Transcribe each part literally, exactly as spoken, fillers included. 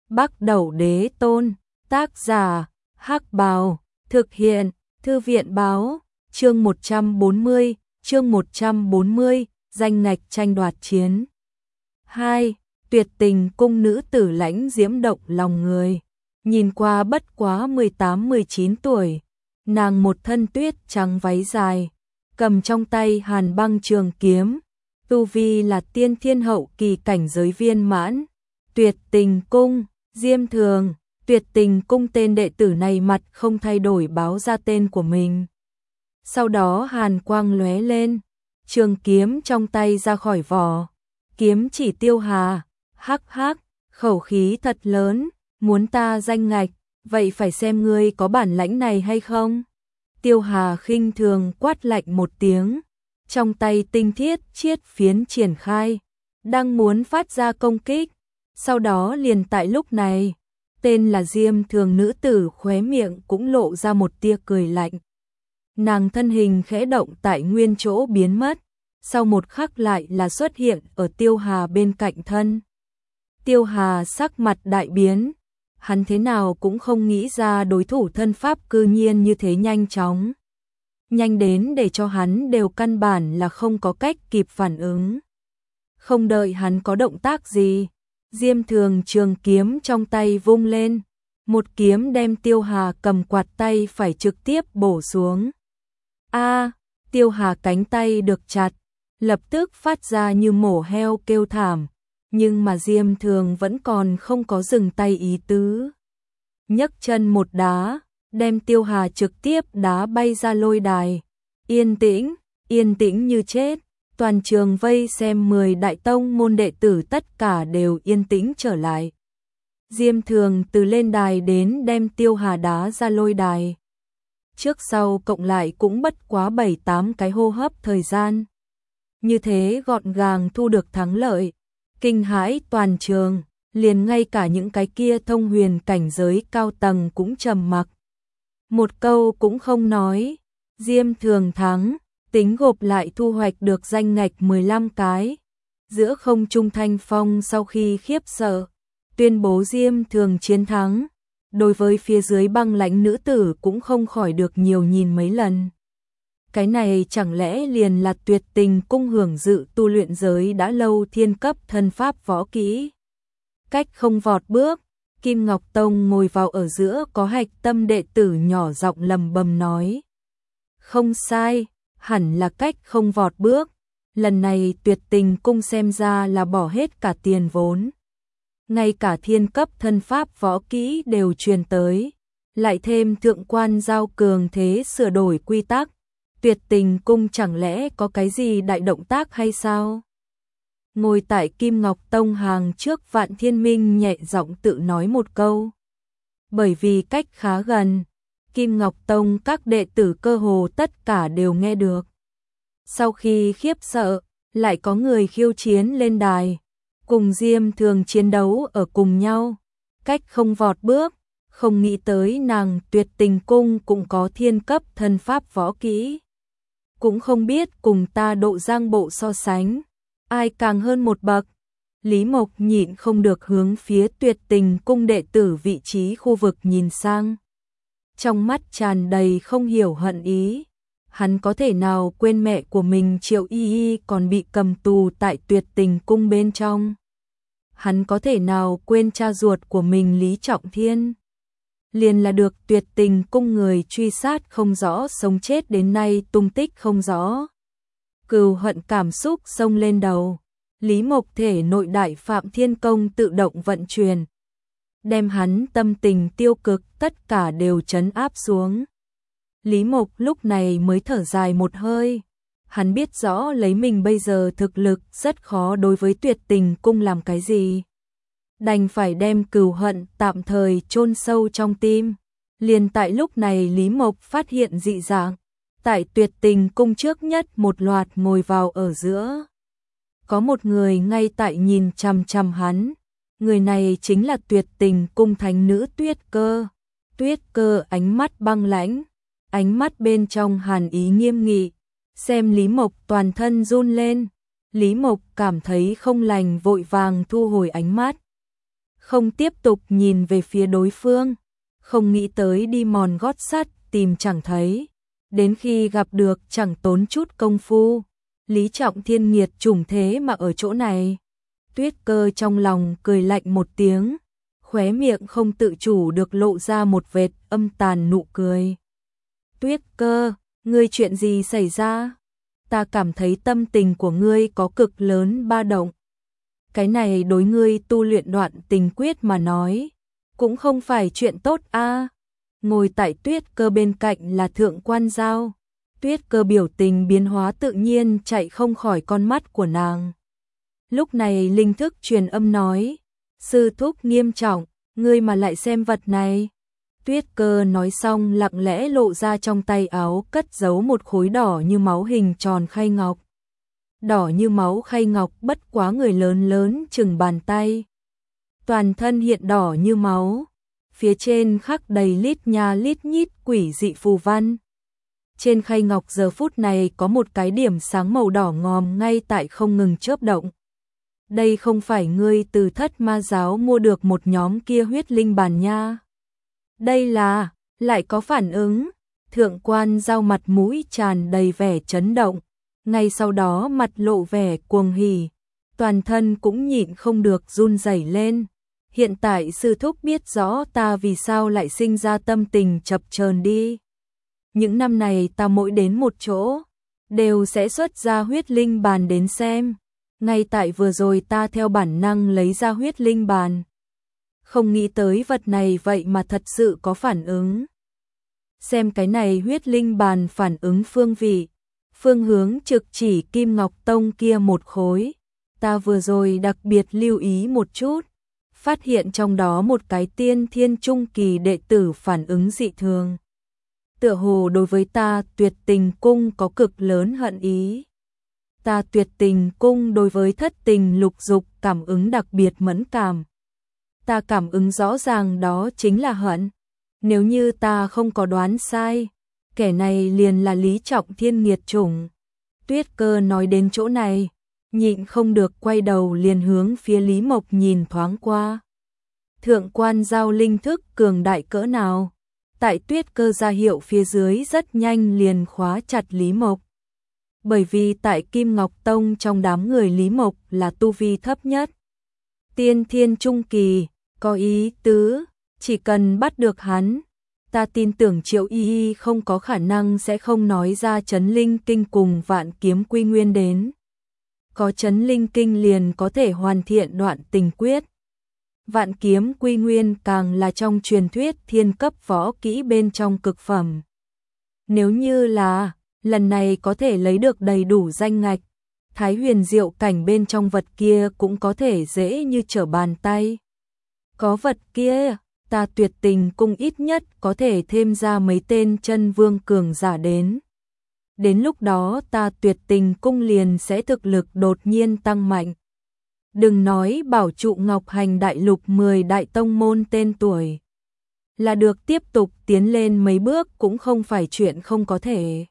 Bắc Đẩu Đế Tôn, tác giả, Hắc Bào, thực hiện, Thư viện báo, chương một trăm bốn mươi, chương một trăm bốn mươi, danh ngạch tranh đoạt chiến. hai. Tuyệt tình cung nữ tử lãnh diễm động lòng người. Nhìn qua bất quá mười tám mười chín tuổi, nàng một thân tuyết trắng váy dài, cầm trong tay hàn băng trường kiếm, tu vi là tiên thiên hậu kỳ cảnh giới viên mãn. Tuyệt tình cung, Diêm Thường, Tuyệt tình cung tên đệ tử này mặt không thay đổi báo ra tên của mình. Sau đó hàn quang lóe lên, trường kiếm trong tay ra khỏi vỏ, kiếm chỉ Tiêu Hà, hắc hắc, khẩu khí thật lớn, muốn ta danh ngạch, vậy phải xem ngươi có bản lãnh này hay không. Tiêu Hà khinh thường quát lạnh một tiếng, trong tay tinh thiết chiết phiến triển khai, đang muốn phát ra công kích. Sau đó liền tại lúc này, tên là Diêm Thường nữ tử khóe miệng cũng lộ ra một tia cười lạnh. Nàng thân hình khẽ động tại nguyên chỗ biến mất, sau một khắc lại là xuất hiện ở Tiêu Hà bên cạnh thân. Tiêu Hà sắc mặt đại biến, hắn thế nào cũng không nghĩ ra đối thủ thân pháp cư nhiên như thế nhanh chóng. Nhanh đến để cho hắn đều căn bản là không có cách kịp phản ứng. Không đợi hắn có động tác gì, Diêm Thường trường kiếm trong tay vung lên, một kiếm đem Tiêu Hà cầm quạt tay phải trực tiếp bổ xuống. A, Tiêu Hà cánh tay được chặt, lập tức phát ra như mổ heo kêu thảm, nhưng mà Diêm Thường vẫn còn không có dừng tay ý tứ. Nhấc chân một đá, đem Tiêu Hà trực tiếp đá bay ra lôi đài. Yên tĩnh, yên tĩnh như chết. Toàn trường vây xem mười đại tông môn đệ tử tất cả đều yên tĩnh trở lại. Diêm Thường từ lên đài đến đem Tiêu Hà đá ra lôi đài. Trước sau cộng lại cũng bất quá bảy tám cái hô hấp thời gian. Như thế gọn gàng thu được thắng lợi, kinh hãi toàn trường, liền ngay cả những cái kia thông huyền cảnh giới cao tầng cũng trầm mặc. Một câu cũng không nói, Diêm Thường thắng. Tính gộp lại thu hoạch được danh ngạch mười lăm cái. Giữa không trung Thanh Phong sau khi khiếp sợ, tuyên bố Diêm Thường chiến thắng. Đối với phía dưới băng lãnh nữ tử cũng không khỏi được nhiều nhìn mấy lần. Cái này chẳng lẽ liền là Tuyệt tình cung hưởng dự tu luyện giới đã lâu thiên cấp thân pháp võ kỹ. Cách không vọt bước, Kim Ngọc Tông ngồi vào ở giữa có hạch tâm đệ tử nhỏ giọng lầm bầm nói. Không sai. Hẳn là cách không vọt bước, lần này Tuyệt tình cung xem ra là bỏ hết cả tiền vốn. Ngay cả thiên cấp thân pháp võ kỹ đều truyền tới, lại thêm thượng quan giao cường thế sửa đổi quy tắc, Tuyệt tình cung chẳng lẽ có cái gì đại động tác hay sao? Ngồi tại Kim Ngọc Tông hàng trước Vạn Thiên Minh nhẹ giọng tự nói một câu. Bởi vì cách khá gần, Kim Ngọc Tông các đệ tử cơ hồ tất cả đều nghe được. Sau khi khiếp sợ, lại có người khiêu chiến lên đài, cùng Diêm Thường chiến đấu ở cùng nhau, cách không vọt bước, không nghĩ tới nàng Tuyệt tình cung cũng có thiên cấp thân pháp võ kỹ. Cũng không biết cùng ta độ giang bộ so sánh, ai càng hơn một bậc. Lý Mộc nhịn không được hướng phía Tuyệt tình cung đệ tử vị trí khu vực nhìn sang. Trong mắt tràn đầy không hiểu hận ý, hắn có thể nào quên mẹ của mình Triệu Y Y còn bị cầm tù tại Tuyệt tình cung bên trong. Hắn có thể nào quên cha ruột của mình Lý Trọng Thiên. Liền là được Tuyệt tình cung người truy sát không rõ sống chết đến nay tung tích không rõ. Cừu hận cảm xúc xông lên đầu, Lý Mộc thể nội đại Phạm Thiên Công tự động vận chuyển. Đem hắn tâm tình tiêu cực tất cả đều trấn áp xuống. Lý Mộc lúc này mới thở dài một hơi. Hắn biết rõ lấy mình bây giờ thực lực rất khó đối với Tuyệt tình cung làm cái gì. Đành phải đem cừu hận tạm thời chôn sâu trong tim. Liền tại lúc này Lý Mộc phát hiện dị dạng. Tại Tuyệt tình cung trước nhất một loạt ngồi vào ở giữa. Có một người ngay tại nhìn chằm chằm hắn. Người này chính là Tuyệt tình cung thánh nữ Tuyết Cơ. Tuyết Cơ ánh mắt băng lãnh, ánh mắt bên trong hàn ý nghiêm nghị, xem Lý Mộc toàn thân run lên. Lý Mộc cảm thấy không lành vội vàng thu hồi ánh mắt. không tiếp tục nhìn về phía đối phương, không nghĩ tới đi mòn gót sắt tìm chẳng thấy, đến khi gặp được chẳng tốn chút công phu. Lý Trọng Thiên nghiệt chủng thế mà ở chỗ này. Tuyết Cơ trong lòng cười lạnh một tiếng, khóe miệng không tự chủ được lộ ra một vệt âm tàn nụ cười. Tuyết Cơ, ngươi chuyện gì xảy ra? Ta cảm thấy tâm tình của ngươi có cực lớn ba động. Cái này đối ngươi tu luyện đoạn tình quyết mà nói, cũng không phải chuyện tốt a. Ngồi tại Tuyết Cơ bên cạnh là Thượng Quan Giao. Tuyết Cơ biểu tình biến hóa tự nhiên chạy không khỏi con mắt của nàng. Lúc này linh thức truyền âm nói, sư thúc nghiêm trọng, ngươi mà lại xem vật này. Tuyết Cơ nói xong lặng lẽ lộ ra trong tay áo cất giấu một khối đỏ như máu hình tròn khay ngọc. Đỏ như máu khay ngọc bất quá người lớn lớn chừng bàn tay. Toàn thân hiện đỏ như máu, phía trên khắc đầy lít nha lít nhít quỷ dị phù văn. Trên khay ngọc giờ phút này có một cái điểm sáng màu đỏ ngòm ngay tại không ngừng chớp động. Đây không phải ngươi từ Thất Ma giáo mua được một nhóm kia huyết linh bàn nha. Đây là, lại có phản ứng. Thượng Quan Giao mặt mũi tràn đầy vẻ chấn động, ngay sau đó mặt lộ vẻ cuồng hỉ, toàn thân cũng nhịn không được run rẩy lên. Hiện tại sư thúc biết rõ ta vì sao lại sinh ra tâm tình chập chờn đi. Những năm này ta mỗi đến một chỗ, đều sẽ xuất ra huyết linh bàn đến xem. Ngay tại vừa rồi ta theo bản năng lấy ra huyết linh bàn. Không nghĩ tới vật này vậy mà thật sự có phản ứng. Xem cái này huyết linh bàn phản ứng phương vị, phương hướng trực chỉ Kim Ngọc Tông kia một khối. Ta vừa rồi đặc biệt lưu ý một chút, phát hiện trong đó một cái tiên thiên trung kỳ đệ tử phản ứng dị thường. Tựa hồ đối với ta Tuyệt Tình Cung có cực lớn hận ý. Ta Tuyệt Tình Cung đối với thất tình lục dục cảm ứng đặc biệt mẫn cảm. Ta cảm ứng rõ ràng đó chính là hận. Nếu như ta không có đoán sai, kẻ này liền là Lý Trọng Thiên nghiệt chủng. Tuyết Cơ nói đến chỗ này, nhịn không được quay đầu liền hướng phía Lý Mộc nhìn thoáng qua. Thượng Quan Giao linh thức cường đại cỡ nào, tại Tuyết Cơ ra hiệu phía dưới rất nhanh liền khóa chặt Lý Mộc. Bởi vì tại Kim Ngọc Tông trong đám người Lý Mộc là tu vi thấp nhất. Tiên thiên trung kỳ, có ý tứ, chỉ cần bắt được hắn, ta tin tưởng Triệu Y Y không có khả năng sẽ không nói ra Chấn Linh Kinh cùng Vạn Kiếm Quy Nguyên đến. Có Chấn Linh Kinh liền có thể hoàn thiện đoạn tình quyết. Vạn Kiếm Quy Nguyên càng là trong truyền thuyết thiên cấp võ kỹ bên trong cực phẩm. Nếu như là lần này có thể lấy được đầy đủ danh ngạch, Thái Huyền Diệu cảnh bên trong vật kia cũng có thể dễ như trở bàn tay. Có vật kia, ta Tuyệt Tình Cung ít nhất có thể thêm ra mấy tên chân vương cường giả đến. Đến lúc đó ta Tuyệt Tình Cung liền sẽ thực lực đột nhiên tăng mạnh. Đừng nói bảo trụ Ngọc Hành Đại Lục mười đại tông môn tên tuổi, là được tiếp tục tiến lên mấy bước cũng không phải chuyện không có thể.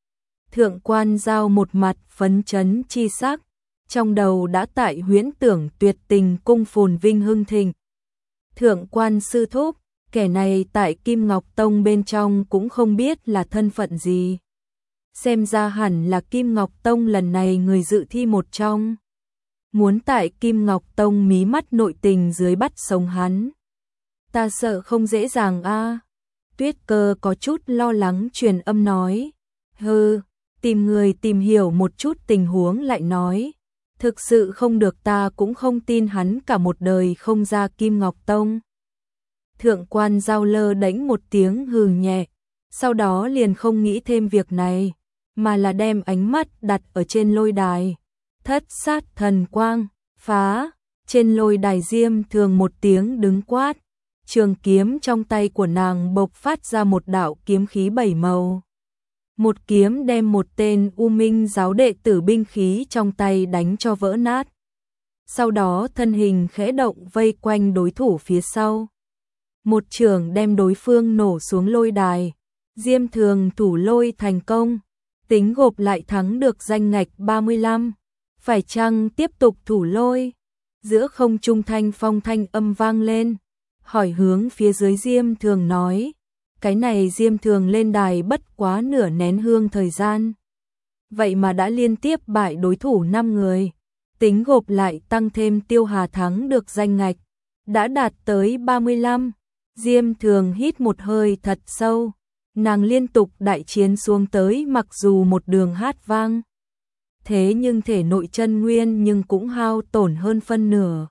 Thượng Quan Giao một mặt phấn chấn chi sắc, trong đầu đã tại huyễn tưởng Tuyệt Tình Cung phồn vinh hưng thịnh. Thượng Quan sư thúc, kẻ này tại Kim Ngọc Tông bên trong cũng không biết là thân phận gì. Xem ra hẳn là Kim Ngọc Tông lần này người dự thi một trong. Muốn tại Kim Ngọc Tông mí mắt nội tình dưới bắt sống hắn. Ta sợ không dễ dàng a. Tuyết Cơ có chút lo lắng truyền âm nói. Hừ, tìm người tìm hiểu một chút tình huống lại nói. Thực sự không được ta cũng không tin hắn cả một đời không ra Kim Ngọc Tông. Thượng Quan Giao lơ đánh một tiếng hừ nhẹ, sau đó liền không nghĩ thêm việc này, mà là đem ánh mắt đặt ở trên lôi đài. Thất sát thần quang, phá, trên lôi đài Diêm Thường một tiếng đứng quát, trường kiếm trong tay của nàng bộc phát ra một đạo kiếm khí bảy màu. Một kiếm đem một tên U Minh giáo đệ tử binh khí trong tay đánh cho vỡ nát. Sau đó thân hình khẽ động vây quanh đối thủ phía sau. Một chưởng đem đối phương nổ xuống lôi đài. Diêm Thường thủ lôi thành công, tính gộp lại thắng được danh ngạch ba mươi lăm. Phải chăng tiếp tục thủ lôi? Giữa không trung thanh phong thanh âm vang lên, hỏi hướng phía dưới Diêm Thường nói, cái này Diêm Thường lên đài bất quá nửa nén hương thời gian. Vậy mà đã liên tiếp bại đối thủ năm người, tính gộp lại tăng thêm Tiêu Hà thắng được danh ngạch, đã đạt tới ba mươi lăm. Diêm Thường hít một hơi thật sâu, nàng liên tục đại chiến xuống tới mặc dù một đường hát vang. Thế nhưng thể nội chân nguyên nhưng cũng hao tổn hơn phân nửa.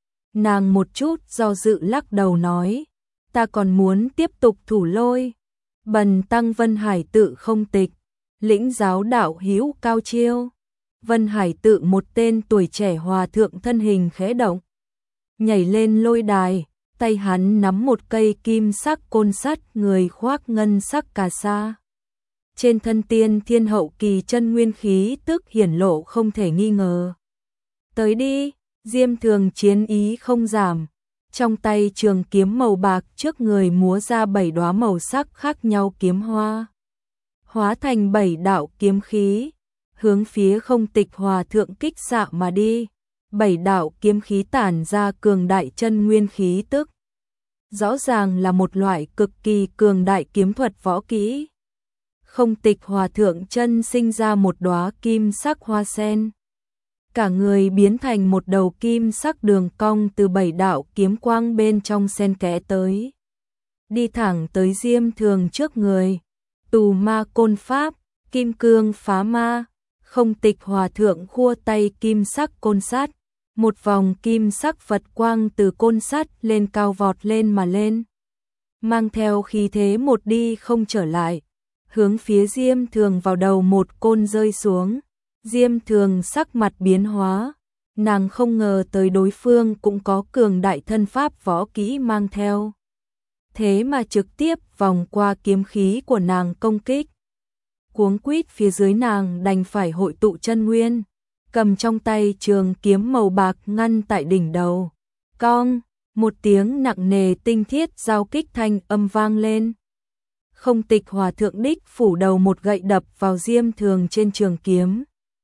Nàng một chút do dự lắc đầu nói, ta còn muốn tiếp tục thủ lôi. Bần tăng Vân Hải tự không tịch, lĩnh giáo đạo hữu cao chiêu. Vân Hải tự một tên tuổi trẻ hòa thượng thân hình khẽ động, nhảy lên lôi đài, tay hắn nắm một cây kim sắc côn sắt, người khoác ngân sắc cà sa. Trên thân tiên thiên hậu kỳ chân nguyên khí tức hiển lộ không thể nghi ngờ. Tới đi, Diêm Thường chiến ý không giảm, trong tay trường kiếm màu bạc trước người múa ra bảy đóa màu sắc khác nhau kiếm hoa, hóa thành bảy đạo kiếm khí, hướng phía Không Tịch Hòa thượng kích xạ mà đi. Bảy đạo kiếm khí tản ra cường đại chân nguyên khí tức, rõ ràng là một loại cực kỳ cường đại kiếm thuật võ kỹ. Không Tịch Hòa thượng chân sinh ra một đóa kim sắc hoa sen, cả người biến thành một đầu kim sắc đường cong từ bảy đạo kiếm quang bên trong sen kẽ tới, đi thẳng tới Diêm Thường trước người. Tù ma côn pháp, kim cương phá ma. Không Tịch Hòa thượng khua tay kim sắc côn sắt, một vòng kim sắc Phật quang từ côn sắt lên cao vọt lên mà lên, mang theo khí thế một đi không trở lại, hướng phía Diêm Thường vào đầu một côn rơi xuống. Diêm Thường sắc mặt biến hóa, nàng không ngờ tới đối phương cũng có cường đại thân pháp võ kỹ mang theo, thế mà trực tiếp vòng qua kiếm khí của nàng công kích. Cuống quýt phía dưới nàng đành phải hội tụ chân nguyên, cầm trong tay trường kiếm màu bạc ngăn tại đỉnh đầu. Cong, một tiếng nặng nề tinh thiết giao kích thanh âm vang lên. Không Tịch Hòa thượng đích phủ đầu một gậy đập vào Diêm Thường trên trường kiếm.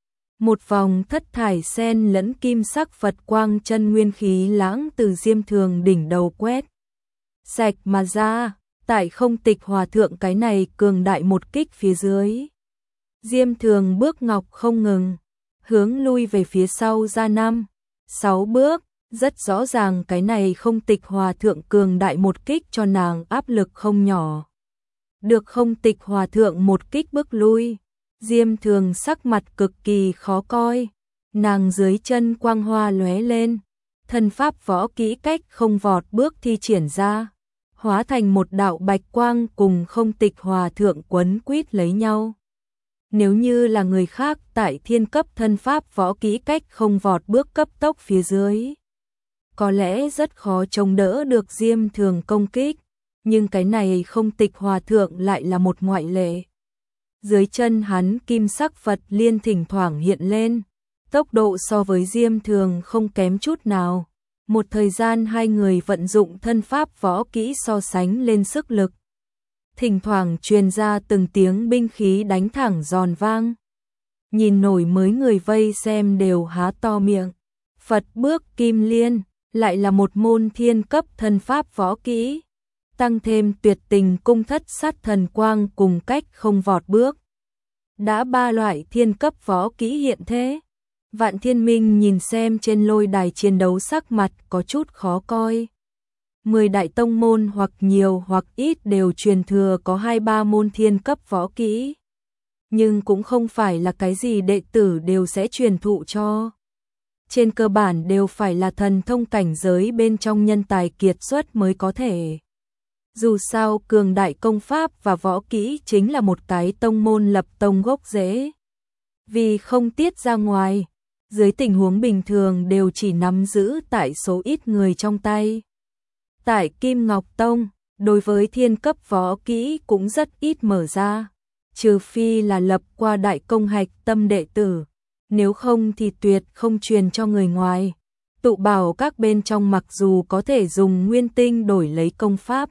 Một vòng thất thải sen lẫn kim sắc Phật quang chân nguyên khí lãng từ Diêm Thường đỉnh đầu quét sạch mà ra. Tại Không Tịch Hòa thượng cái này cường đại một kích phía dưới, Diêm Thường bước ngọc không ngừng, hướng lui về phía sau ra năm, sáu bước, rất rõ ràng cái này Không Tịch Hòa thượng cường đại một kích cho nàng áp lực không nhỏ. Được Không Tịch Hòa thượng một kích bước lui, Diêm Thường sắc mặt cực kỳ khó coi, nàng dưới chân quang hoa lóe lên, thân pháp võ kỹ cách không vọt bước thi triển ra, hóa thành một đạo bạch quang cùng Không Tịch Hòa thượng quấn quýt lấy nhau. Nếu như là người khác tại thiên cấp thân pháp võ kỹ cách không vọt bước cấp tốc phía dưới, có lẽ rất khó chống đỡ được Diêm Thường công kích, nhưng cái này Không Tịch Hòa thượng lại là một ngoại lệ. Dưới chân hắn kim sắc Phật liên thỉnh thoảng hiện lên, tốc độ so với Diêm Thường không kém chút nào. Một thời gian hai người vận dụng thân pháp võ kỹ so sánh lên sức lực. Thỉnh thoảng truyền ra từng tiếng binh khí đánh thẳng giòn vang. Nhìn nổi mới người vây xem đều há to miệng. Phật bước kim liên, lại là một môn thiên cấp thân pháp võ kỹ. Tăng thêm tuyệt tình cung thất sát thần quang cùng cách không vọt bước. Đã ba loại thiên cấp võ kỹ hiện thế. Vạn Thiên Minh nhìn xem trên lôi đài chiến đấu sắc mặt có chút khó coi. Mười đại tông môn hoặc nhiều hoặc ít đều truyền thừa có hai ba môn thiên cấp võ kỹ. Nhưng cũng không phải là cái gì đệ tử đều sẽ truyền thụ cho. Trên cơ bản đều phải là thần thông cảnh giới bên trong nhân tài kiệt xuất mới có thể. Dù sao cường đại công pháp và võ kỹ chính là một cái tông môn lập tông gốc rễ. Vì không tiết ra ngoài, dưới tình huống bình thường đều chỉ nắm giữ tại số ít người trong tay. Tại Kim Ngọc Tông, đối với thiên cấp võ kỹ cũng rất ít mở ra, trừ phi là lập qua đại công hạch tâm đệ tử, nếu không thì tuyệt không truyền cho người ngoài. Tụ bảo các bên trong mặc dù có thể dùng nguyên tinh đổi lấy công pháp,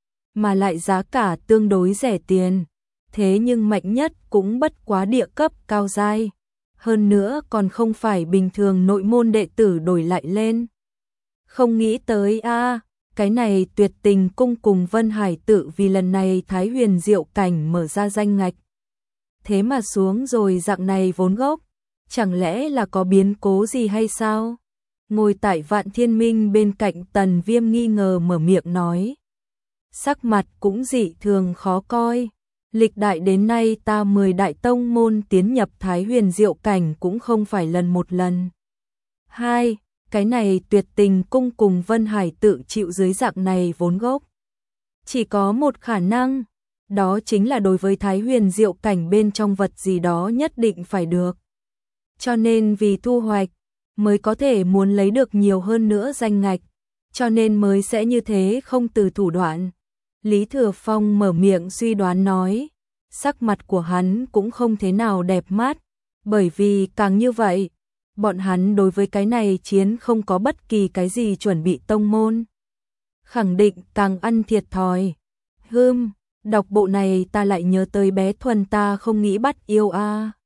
mà lại giá cả tương đối rẻ tiền, thế nhưng mạnh nhất cũng bất quá địa cấp cao giai. hơn nữa còn không phải bình thường nội môn đệ tử đổi lại lên. Không nghĩ tới a, cái này Tuyệt Tình cung cùng Vân Hải tự vì lần này Thái Huyền Diệu cảnh mở ra danh ngạch. Thế mà xuống rồi dạng này vốn gốc, chẳng lẽ là có biến cố gì hay sao? Ngồi tại Vạn Thiên Minh bên cạnh Tần Viêm nghi ngờ mở miệng nói. Sắc mặt cũng dị thường khó coi. Lịch đại đến nay ta mười đại tông môn tiến nhập Thái Huyền Diệu cảnh cũng không phải lần một lần. Hai, cái này Tuyệt Tình cung cùng Vân Hải tự chịu dưới dạng này vốn gốc. Chỉ có một khả năng, đó chính là đối với Thái Huyền Diệu cảnh bên trong vật gì đó nhất định phải được. Cho nên vì thu hoạch, mới có thể muốn lấy được nhiều hơn nữa danh ngạch, cho nên mới sẽ như thế không từ thủ đoạn. Lý Thừa Phong mở miệng suy đoán nói, sắc mặt của hắn cũng không thế nào đẹp mắt, bởi vì càng như vậy, bọn hắn đối với cái này chiến không có bất kỳ cái gì chuẩn bị tông môn. Khẳng định càng ăn thiệt thòi. Hừm, đọc bộ này ta lại nhớ tới bé Thuần ta không nghĩ bắt yêu a.